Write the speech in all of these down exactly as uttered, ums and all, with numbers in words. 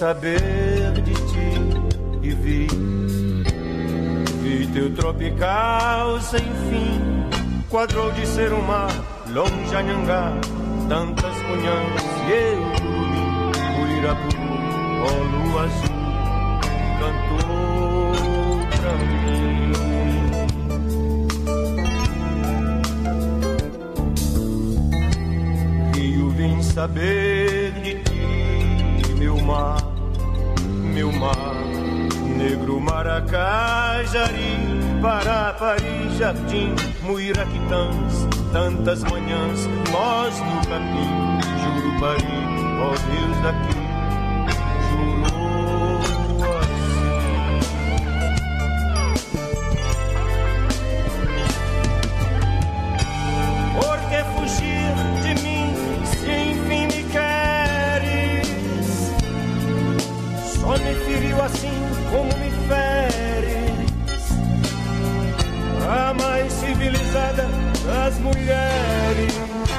saber de ti e vi, vi teu tropical sem fim, quadrou de ser um mar longe a Anhangá, tantas manhãs e eu dormi, o Irapuru, ó lua azul, cantou pra mim. Rio, vim saber de ti, meu mar, meu mar, negro Maracajari, Parapari, Jardim, Muiraquitãs, tantas manhãs, nós no capim, Jurupari, ó Deus daqui, jurou assim. Por que fugir de mim, se enfim me queres? Só me feriu assim como me feres, a mais civilizada das mulheres.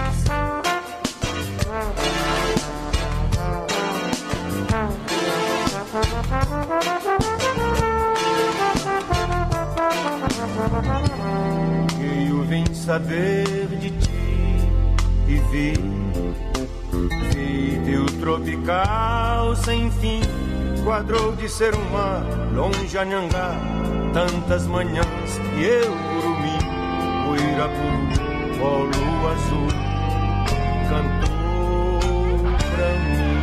E eu vim saber de ti e vi, vi teu tropical sem fim, quadrou de ser um mar longe a Anhangá, tantas manhãs e eu Urumi, o Irapuru, ó lua azul, cantou pra mim.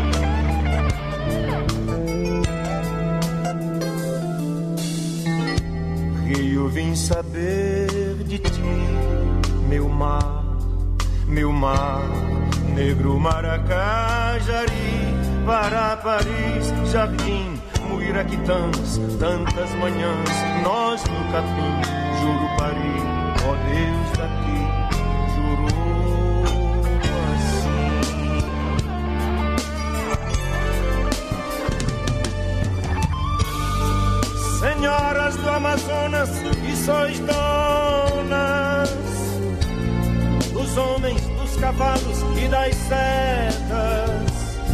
Rio, vim saber de ti, meu mar, meu mar, negro Maracajari, Parapari, Jardim, Muiraquitãs, tantas manhãs, nós no capim, Jurupari, ó Deus daqui, jurou assim. Senhoras do Amazonas, e sois donas dos homens, dos cavalos e das setas,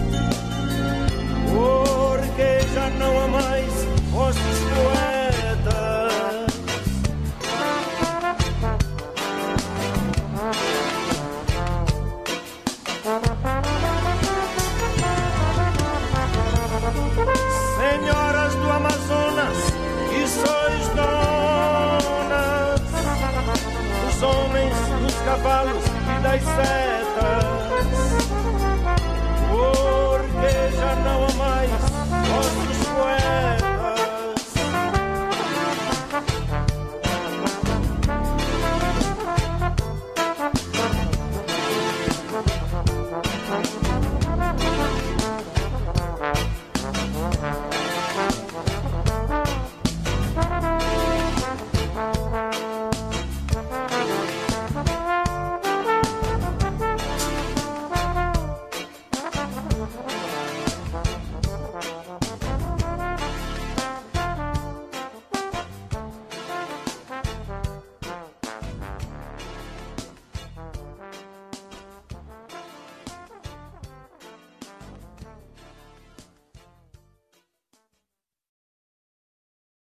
porque já não há mais vozes poetas. Senhoras do Amazonas, e sois donas dos homens, dos cavalos e das setas, porque já não há